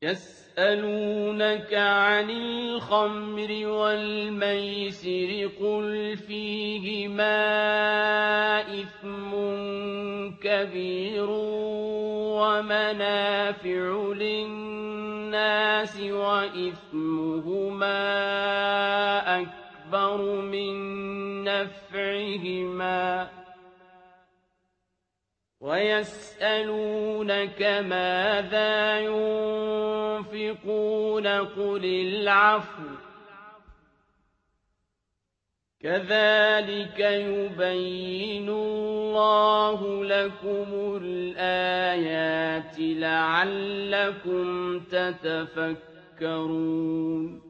يسألونك عن الخمر والميسر قل فيهما إثم كبير ومنافع للناس وإثمهما أكبر من نفعهما ويسألونك ماذا ينفقون قل العفو كذلك يبين الله لكم الآيات لعلكم تتفكرون